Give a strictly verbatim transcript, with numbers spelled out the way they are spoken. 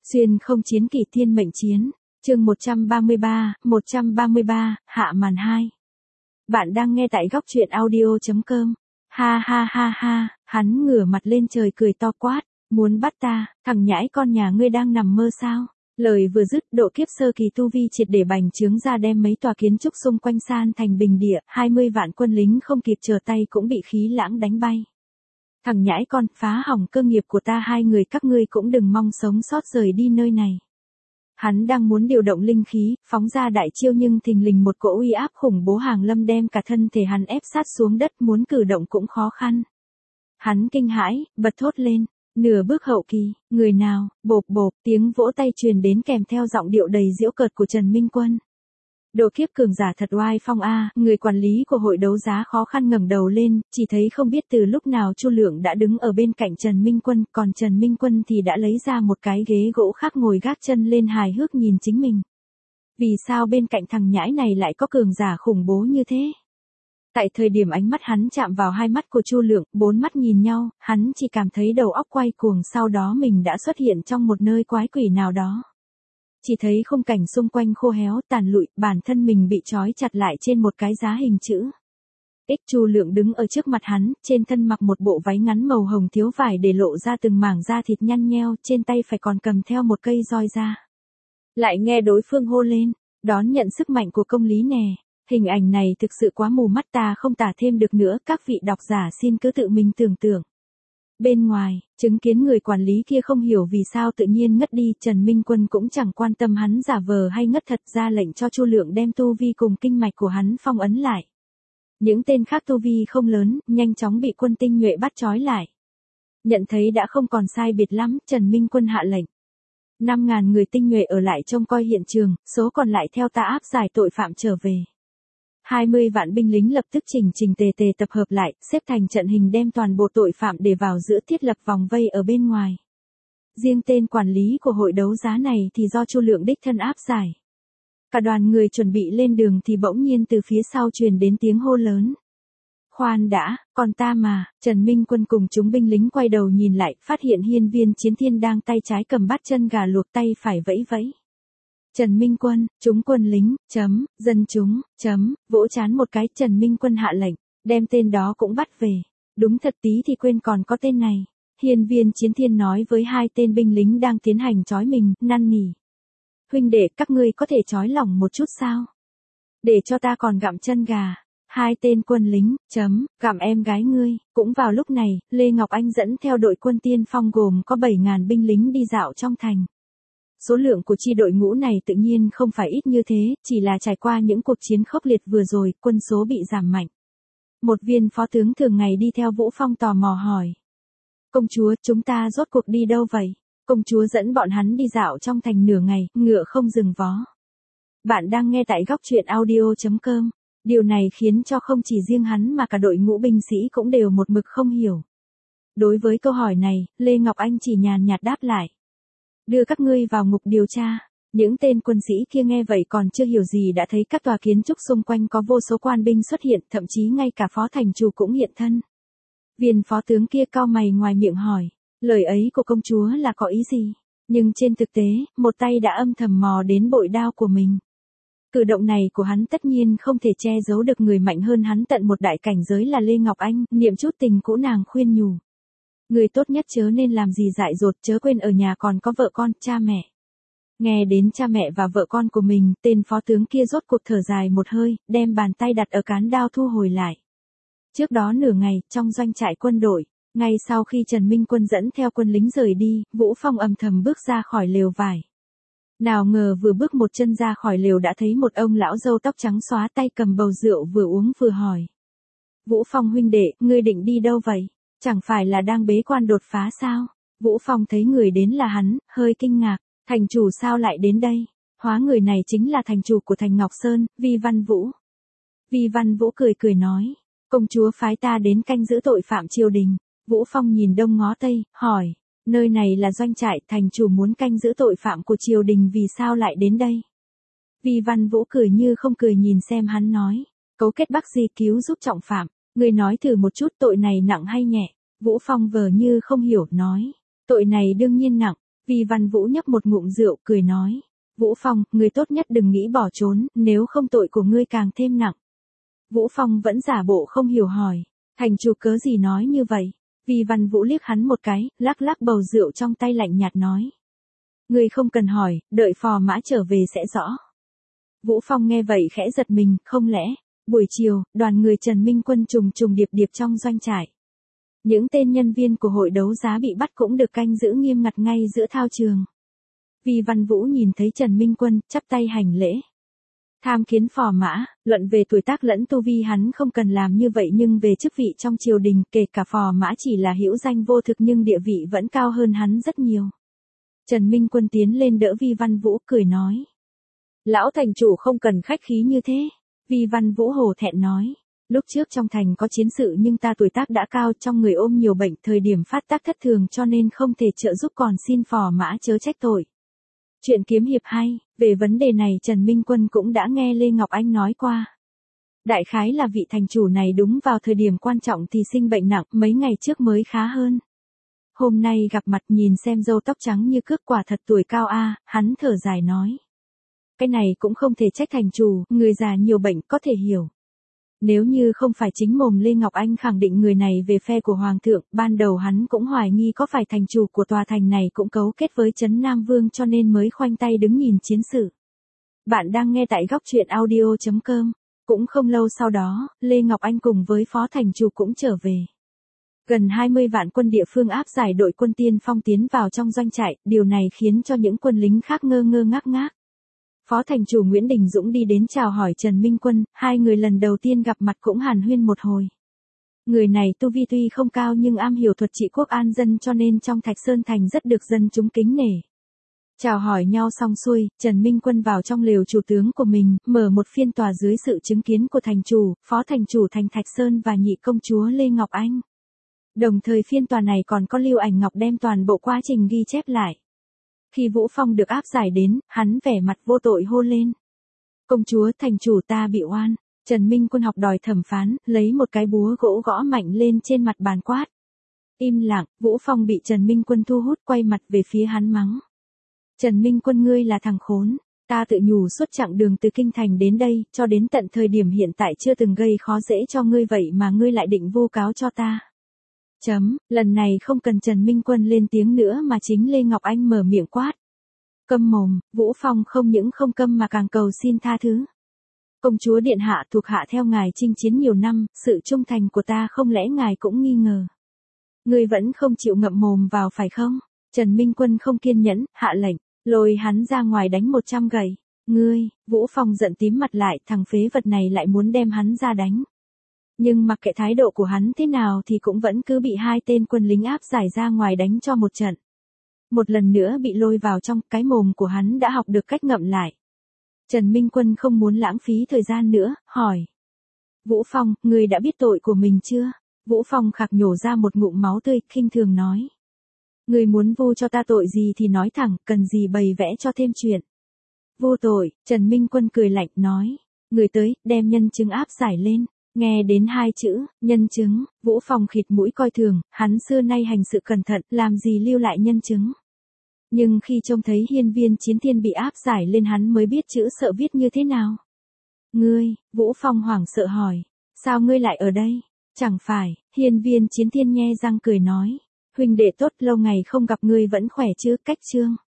Xuyên không chiến kỳ thiên mệnh chiến, chương một trăm ba mươi ba, một trăm ba mươi ba, hạ màn hai. Bạn đang nghe tại góc truyện audio chấm com. Ha ha ha ha, hắn ngửa mặt lên trời cười to quát, muốn bắt ta, thằng nhãi con nhà ngươi đang nằm mơ sao? Lời vừa dứt, độ kiếp sơ kỳ tu vi triệt để bành trướng ra, đem mấy tòa kiến trúc xung quanh san thành bình địa, hai mươi vạn quân lính không kịp trở tay cũng bị khí lãng đánh bay. Thằng nhãi con, phá hỏng cơ nghiệp của ta, hai người các ngươi cũng đừng mong sống sót rời đi nơi này. Hắn đang muốn điều động linh khí, phóng ra đại chiêu, nhưng thình lình một cỗ uy áp khủng bố hàng lâm đem cả thân thể hắn ép sát xuống đất, muốn cử động cũng khó khăn. Hắn kinh hãi, bật thốt lên, nửa bước hậu kỳ, người nào? Bộp bộp, tiếng vỗ tay truyền đến kèm theo giọng điệu đầy giễu cợt của Trần Minh Quân. Độ kiếp cường giả thật oai phong a, người quản lý của hội đấu giá khó khăn ngẩng đầu lên, chỉ thấy không biết từ lúc nào Chu Lượng đã đứng ở bên cạnh Trần Minh Quân, còn Trần Minh Quân thì đã lấy ra một cái ghế gỗ khác ngồi gác chân lên hài hước nhìn chính mình. Vì sao bên cạnh thằng nhãi này lại có cường giả khủng bố như thế? Tại thời điểm ánh mắt hắn chạm vào hai mắt của Chu Lượng, bốn mắt nhìn nhau, hắn chỉ cảm thấy đầu óc quay cuồng, sau đó mình đã xuất hiện trong một nơi quái quỷ nào đó. Chỉ thấy khung cảnh xung quanh khô héo, tàn lụi, bản thân mình bị trói chặt lại trên một cái giá hình chữ. Ích Chu Lượng đứng ở trước mặt hắn, trên thân mặc một bộ váy ngắn màu hồng thiếu vải để lộ ra từng mảng da thịt nhăn nheo, trên tay phải còn cầm theo một cây roi da. Lại nghe đối phương hô lên, đón nhận sức mạnh của công lý nè. Hình ảnh này thực sự quá mù mắt, ta không tả thêm được nữa, các vị độc giả xin cứ tự mình tưởng tượng. Bên ngoài, chứng kiến người quản lý kia không hiểu vì sao tự nhiên ngất đi, Trần Minh Quân cũng chẳng quan tâm hắn giả vờ hay ngất thật, ra lệnh cho Chu Lượng đem tu vi cùng kinh mạch của hắn phong ấn lại. Những tên khác tu vi không lớn, nhanh chóng bị quân tinh nhuệ bắt trói lại. Nhận thấy đã không còn sai biệt lắm, Trần Minh Quân hạ lệnh. năm ngàn người tinh nhuệ ở lại trông coi hiện trường, số còn lại theo ta áp giải tội phạm trở về. hai mươi vạn binh lính lập tức chỉnh chỉnh tề tề tập hợp lại, xếp thành trận hình đem toàn bộ tội phạm để vào giữa, thiết lập vòng vây ở bên ngoài. Riêng tên quản lý của hội đấu giá này thì do Chu Lượng đích thân áp giải. Cả đoàn người chuẩn bị lên đường thì bỗng nhiên từ phía sau truyền đến tiếng hô lớn. Khoan đã, còn ta mà. Trần Minh Quân cùng chúng binh lính quay đầu nhìn lại, phát hiện Hiên Viên Chiến Thiên đang tay trái cầm bát chân gà luộc, tay phải vẫy vẫy. Trần Minh Quân, chúng quân lính, chấm, dân chúng, chấm, vỗ chán một cái, Trần Minh Quân hạ lệnh, đem tên đó cũng bắt về. Đúng thật, tí thì quên còn có tên này. Hiên Viên Chiến Thiên nói với hai tên binh lính đang tiến hành trói mình, năn nỉ. Huynh đệ, các ngươi có thể trói lỏng một chút sao? Để cho ta còn gặm chân gà. Hai tên quân lính, chấm, gặm em gái ngươi. Cũng vào lúc này, Lê Ngọc Anh dẫn theo đội quân tiên phong gồm có bảy ngàn binh lính đi dạo trong thành. Số lượng của chi đội ngũ này tự nhiên không phải ít như thế, chỉ là trải qua những cuộc chiến khốc liệt vừa rồi, quân số bị giảm mạnh. Một viên phó tướng thường ngày đi theo Vũ Phong tò mò hỏi. Công chúa, chúng ta rốt cuộc đi đâu vậy? Công chúa dẫn bọn hắn đi dạo trong thành nửa ngày, ngựa không dừng vó. Bạn đang nghe tại góc truyện audio chấm com. Điều này khiến cho không chỉ riêng hắn mà cả đội ngũ binh sĩ cũng đều một mực không hiểu. Đối với câu hỏi này, Lê Ngọc Anh chỉ nhàn nhạt đáp lại. Đưa các ngươi vào ngục điều tra. Những tên quân sĩ kia nghe vậy còn chưa hiểu gì đã thấy các tòa kiến trúc xung quanh có vô số quan binh xuất hiện, thậm chí ngay cả phó thành chủ cũng hiện thân. Viên phó tướng kia cau mày ngoài miệng hỏi, lời ấy của công chúa là có ý gì? Nhưng trên thực tế, một tay đã âm thầm mò đến bội đao của mình. Cử động này của hắn tất nhiên không thể che giấu được người mạnh hơn hắn tận một đại cảnh giới là Lê Ngọc Anh, niệm chút tình cũ nàng khuyên nhủ. Người tốt nhất chớ nên làm gì dại dột, chớ quên ở nhà còn có vợ con, cha mẹ. Nghe đến cha mẹ và vợ con của mình, tên phó tướng kia rốt cuộc thở dài một hơi, đem bàn tay đặt ở cán đao thu hồi lại. Trước đó nửa ngày, trong doanh trại quân đội, ngay sau khi Trần Minh Quân dẫn theo quân lính rời đi, Vũ Phong âm thầm bước ra khỏi lều vải. Nào ngờ vừa bước một chân ra khỏi lều đã thấy một ông lão râu tóc trắng xóa, tay cầm bầu rượu vừa uống vừa hỏi. Vũ Phong huynh đệ, ngươi định đi đâu vậy? Chẳng phải là đang bế quan đột phá sao? Vũ Phong thấy người đến là hắn, hơi kinh ngạc. Thành chủ sao lại đến đây? Hóa người này chính là thành chủ của thành Ngọc Sơn, Vi Văn Vũ. Vi Văn Vũ cười cười nói. Công chúa phái ta đến canh giữ tội phạm triều đình. Vũ Phong nhìn đông ngó tây, hỏi. Nơi này là doanh trại, thành chủ muốn canh giữ tội phạm của triều đình, vì sao lại đến đây? Vi Văn Vũ cười như không cười nhìn xem hắn nói. Cấu kết Bắc Di cứu giúp trọng phạm. Người nói thử một chút, tội này nặng hay nhẹ? Vũ Phong vờ như không hiểu, nói. Tội này đương nhiên nặng. Vi Văn Vũ nhấp một ngụm rượu, cười nói. Vũ Phong, ngươi tốt nhất đừng nghĩ bỏ trốn, nếu không tội của ngươi càng thêm nặng. Vũ Phong vẫn giả bộ không hiểu hỏi. Thành chủ cớ gì nói như vậy? Vi Văn Vũ liếc hắn một cái, lắc lắc bầu rượu trong tay lạnh nhạt nói. Ngươi không cần hỏi, đợi phò mã trở về sẽ rõ. Vũ Phong nghe vậy khẽ giật mình, không lẽ, buổi chiều, đoàn người Trần Minh Quân trùng trùng điệp điệp trong doanh trại. Những tên nhân viên của hội đấu giá bị bắt cũng được canh giữ nghiêm ngặt ngay giữa thao trường. Vi Văn Vũ nhìn thấy Trần Minh Quân, chắp tay hành lễ. Tham kiến phò mã, luận về tuổi tác lẫn tu vi hắn không cần làm như vậy nhưng về chức vị trong triều đình kể cả phò mã chỉ là hữu danh vô thực nhưng địa vị vẫn cao hơn hắn rất nhiều. Trần Minh Quân tiến lên đỡ Vi Văn Vũ cười nói. Lão thành chủ không cần khách khí như thế. Vi Văn Vũ hổ thẹn nói. Lúc trước trong thành có chiến sự nhưng ta tuổi tác đã cao trong người ôm nhiều bệnh thời điểm phát tác thất thường cho nên không thể trợ giúp còn xin phò mã chớ trách tội. Chuyện kiếm hiệp hay, về vấn đề này Trần Minh Quân cũng đã nghe Lê Ngọc Anh nói qua. Đại khái là vị thành chủ này đúng vào thời điểm quan trọng thì sinh bệnh nặng mấy ngày trước mới khá hơn. Hôm nay gặp mặt nhìn xem râu tóc trắng như cước quả thật tuổi cao a, hắn thở dài nói. Cái này cũng không thể trách thành chủ, người già nhiều bệnh có thể hiểu. Nếu như không phải chính mồm Lê Ngọc Anh khẳng định người này về phe của Hoàng thượng, ban đầu hắn cũng hoài nghi có phải thành chủ của tòa thành này cũng cấu kết với Trấn Nam Vương cho nên mới khoanh tay đứng nhìn chiến sự. Bạn đang nghe tại góc truyện audio chấm com. Cũng không lâu sau đó, Lê Ngọc Anh cùng với phó thành chủ cũng trở về. Gần hai mươi vạn quân địa phương áp giải đội quân tiên phong tiến vào trong doanh trại, điều này khiến cho những quân lính khác ngơ ngơ ngác ngác. Phó thành chủ Nguyễn Đình Dũng đi đến chào hỏi Trần Minh Quân, hai người lần đầu tiên gặp mặt cũng hàn huyên một hồi. Người này tu vi tuy không cao nhưng am hiểu thuật trị quốc an dân cho nên trong Thạch Sơn Thành rất được dân chúng kính nể. Chào hỏi nhau xong xuôi, Trần Minh Quân vào trong lều chủ tướng của mình, mở một phiên tòa dưới sự chứng kiến của thành chủ, phó thành chủ thành Thạch Sơn và nhị công chúa Lê Ngọc Anh. Đồng thời phiên tòa này còn có Lưu Ảnh Ngọc đem toàn bộ quá trình ghi chép lại. Khi Vũ Phong được áp giải đến, hắn vẻ mặt vô tội hô lên. Công chúa thành chủ ta bị oan. Trần Minh Quân học đòi thẩm phán, lấy một cái búa gỗ gõ mạnh lên trên mặt bàn quát. Im lặng, Vũ Phong bị Trần Minh Quân thu hút quay mặt về phía hắn mắng. Trần Minh Quân ngươi là thằng khốn. Ta tự nhủ suốt chặng đường từ Kinh Thành đến đây, cho đến tận thời điểm hiện tại chưa từng gây khó dễ cho ngươi vậy mà ngươi lại định vu cáo cho ta. Chấm, lần này không cần Trần Minh Quân lên tiếng nữa mà chính Lê Ngọc Anh mở miệng quát. Câm mồm, Vũ Phong không những không câm mà càng cầu xin tha thứ. Công chúa điện hạ thuộc hạ theo ngài chinh chiến nhiều năm, sự trung thành của ta không lẽ ngài cũng nghi ngờ. Ngươi vẫn không chịu ngậm mồm vào phải không? Trần Minh Quân không kiên nhẫn, hạ lệnh, lôi hắn ra ngoài đánh một trăm gậy. Ngươi, Vũ Phong giận tím mặt lại, thằng phế vật này lại muốn đem hắn ra đánh. Nhưng mặc kệ thái độ của hắn thế nào thì cũng vẫn cứ bị hai tên quân lính áp giải ra ngoài đánh cho một trận. Một lần nữa bị lôi vào trong, cái mồm của hắn đã học được cách ngậm lại. Trần Minh Quân không muốn lãng phí thời gian nữa, hỏi. Vũ Phong, ngươi đã biết tội của mình chưa? Vũ Phong khạc nhổ ra một ngụm máu tươi, khinh thường nói. Ngươi muốn vu cho ta tội gì thì nói thẳng, cần gì bày vẽ cho thêm chuyện. Vô tội, Trần Minh Quân cười lạnh, nói. Người tới, đem nhân chứng áp giải lên. Nghe đến hai chữ, nhân chứng, Vũ Phong khịt mũi coi thường, hắn xưa nay hành sự cẩn thận, làm gì lưu lại nhân chứng. Nhưng khi trông thấy hiên viên chiến thiên bị áp giải lên hắn mới biết chữ sợ viết như thế nào. Ngươi, Vũ Phong hoảng sợ hỏi, sao ngươi lại ở đây? Chẳng phải, hiên viên chiến thiên nhe răng cười nói, huynh đệ tốt lâu ngày không gặp ngươi vẫn khỏe chứ, cách chương.